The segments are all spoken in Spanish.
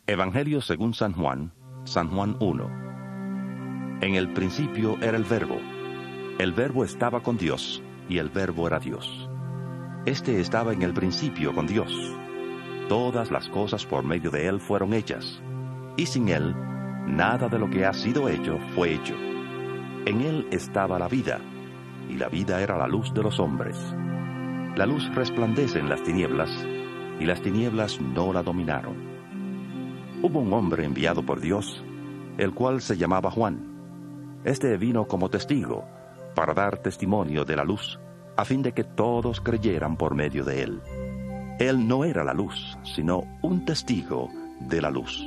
Evangelio según San Juan 1. En el principio era el Verbo estaba con Dios, y el Verbo era Dios. Este estaba en el principio con Dios. Todas las cosas por medio de él fueron hechas, y sin él, nada de lo que ha sido hecho fue hecho. En él estaba la vida, y la vida era la luz de los hombres. La luz resplandece en las tinieblas, y las tinieblas no la dominaron. Hubo un hombre enviado por Dios, el cual se llamaba Juan. Este vino como testigo, para dar testimonio de la luz, a fin de que todos creyeran por medio de él. Él no era la luz, sino un testigo de la luz.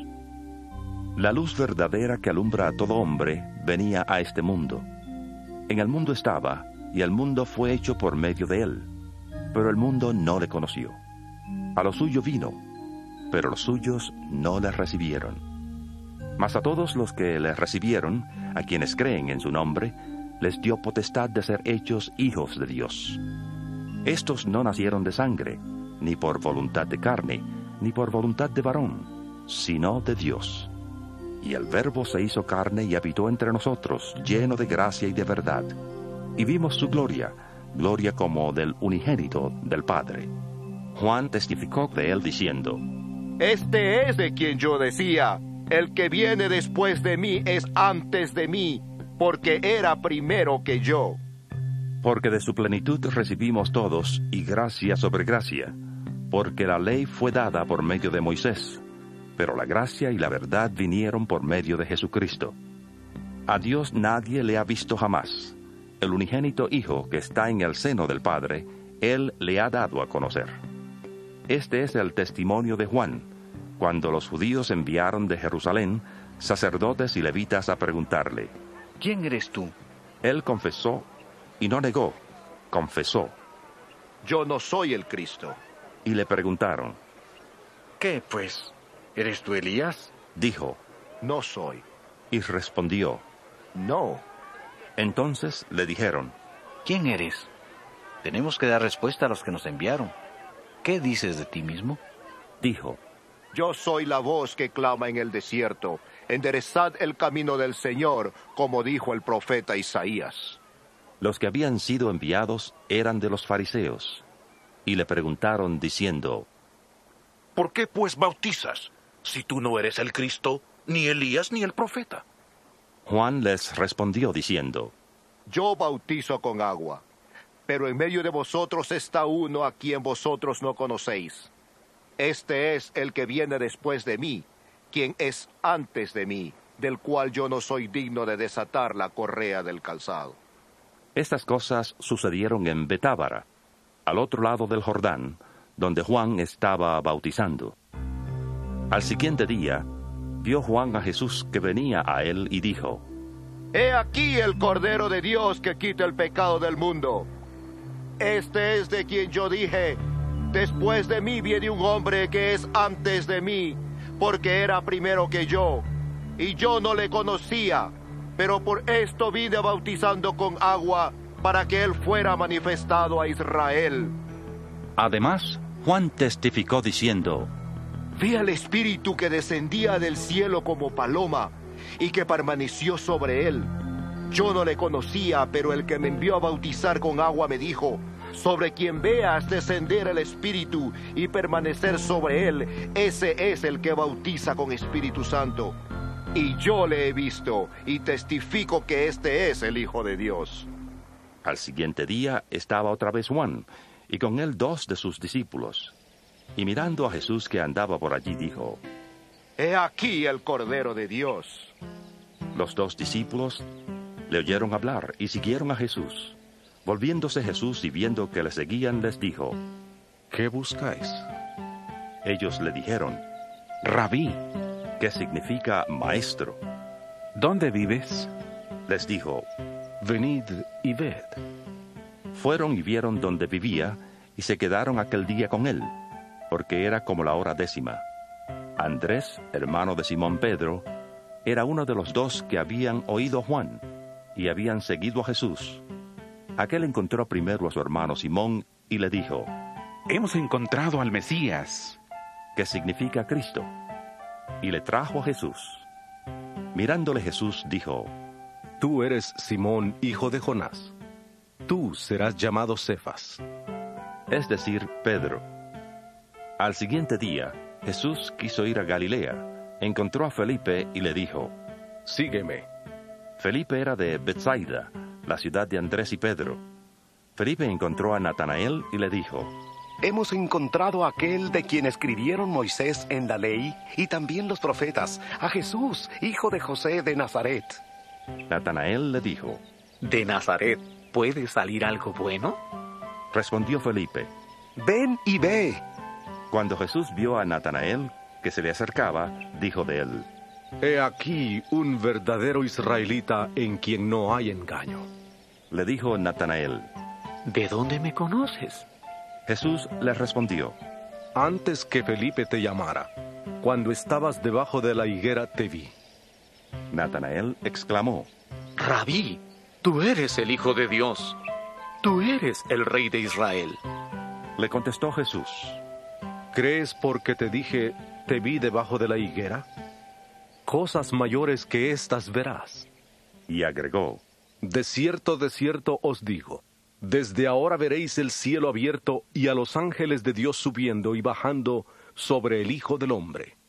La luz verdadera que alumbra a todo hombre venía a este mundo. En el mundo estaba, y el mundo fue hecho por medio de él, pero el mundo no le conoció. A lo suyo vino, pero los suyos no le recibieron. Mas a todos los que le recibieron, a quienes creen en su nombre, les dio potestad de ser hechos hijos de Dios. Estos no nacieron de sangre, ni por voluntad de carne, ni por voluntad de varón, sino de Dios. Y el Verbo se hizo carne y habitó entre nosotros, lleno de gracia y de verdad. Y vimos su gloria, gloria como del unigénito del Padre. Juan testificó de él diciendo: Este es de quien yo decía, el que viene después de mí es antes de mí, porque era primero que yo. Porque de su plenitud recibimos todos, y gracia sobre gracia, porque la ley fue dada por medio de Moisés, pero la gracia y la verdad vinieron por medio de Jesucristo. A Dios nadie le ha visto jamás. El unigénito Hijo que está en el seno del Padre, Él le ha dado a conocer. Este es el testimonio de Juan, cuando los judíos enviaron de Jerusalén sacerdotes y levitas a preguntarle: ¿Quién eres tú? Él confesó, y no negó, confesó. Yo no soy el Cristo. Y le preguntaron: ¿Qué, pues? ¿Eres tú Elías? Dijo: No soy. Y respondió: No. Entonces le dijeron: ¿Quién eres? Tenemos que dar respuesta a los que nos enviaron. ¿Qué dices de ti mismo? Dijo: Yo soy la voz que clama en el desierto. Enderezad el camino del Señor, como dijo el profeta Isaías. Los que habían sido enviados eran de los fariseos, y le preguntaron diciendo: ¿Por qué pues bautizas, si tú no eres el Cristo, ni Elías, ni el profeta? Juan les respondió diciendo: Yo bautizo con agua, pero en medio de vosotros está uno a quien vosotros no conocéis. Este es el que viene después de mí, quien es antes de mí, del cual yo no soy digno de desatar la correa del calzado. Estas cosas sucedieron en Betábara, al otro lado del Jordán, donde Juan estaba bautizando. Al siguiente día, vio Juan a Jesús que venía a él y dijo: He aquí el Cordero de Dios que quita el pecado del mundo. Este es de quien yo dije: después de mí viene un hombre que es antes de mí, porque era primero que yo, y yo no le conocía, pero por esto vine bautizando con agua, para que él fuera manifestado a Israel. Además, Juan testificó diciendo: Vi al Espíritu que descendía del cielo como paloma, y que permaneció sobre él. Yo no le conocía, pero el que me envió a bautizar con agua me dijo: sobre quien veas descender el Espíritu y permanecer sobre él, ese es el que bautiza con Espíritu Santo. Y yo le he visto, y testifico que este es el Hijo de Dios. Al siguiente día estaba otra vez Juan, y con él 2 de sus discípulos. Y mirando a Jesús que andaba por allí, dijo: He aquí el Cordero de Dios. Los 2 discípulos le oyeron hablar y siguieron a Jesús. Volviéndose Jesús y viendo que le seguían, les dijo: ¿Qué buscáis? Ellos le dijeron: Rabí, que significa maestro. ¿Dónde vives? Les dijo: Venid y ved. Fueron y vieron donde vivía, y se quedaron aquel día con él, porque era como la hora 10:00. Andrés, hermano de Simón Pedro, era uno de los 2 que habían oído a Juan, y habían seguido a Jesús. Aquel encontró primero a su hermano Simón, y le dijo: Hemos encontrado al Mesías, que significa Cristo. y le trajo a Jesús. Mirándole Jesús dijo: Tú eres Simón, hijo de Jonás. Tú serás llamado Cefas. Es decir, Pedro. Al siguiente día, Jesús quiso ir a Galilea. Encontró a Felipe y le dijo: Sígueme. Felipe era de Betsaida, la ciudad de Andrés y Pedro. Felipe encontró a Natanael y le dijo: Hemos encontrado a aquel de quien escribieron Moisés en la ley y también los profetas, a Jesús, hijo de José de Nazaret. Natanael le dijo: ¿De Nazaret puede salir algo bueno? Respondió Felipe. Ven y ve. Cuando Jesús vio a Natanael, que se le acercaba, dijo de él: He aquí un verdadero israelita en quien no hay engaño. Le dijo Natanael: ¿De dónde me conoces? Jesús le respondió: Antes que Felipe te llamara, cuando estabas debajo de la higuera te vi. Natanael exclamó: Rabí, tú eres el Hijo de Dios. Tú eres el Rey de Israel. Le contestó Jesús: ¿Crees porque te dije, te vi debajo de la higuera? Cosas mayores que estas verás. Y agregó: De cierto os digo, desde ahora veréis el cielo abierto y a los ángeles de Dios subiendo y bajando sobre el Hijo del Hombre.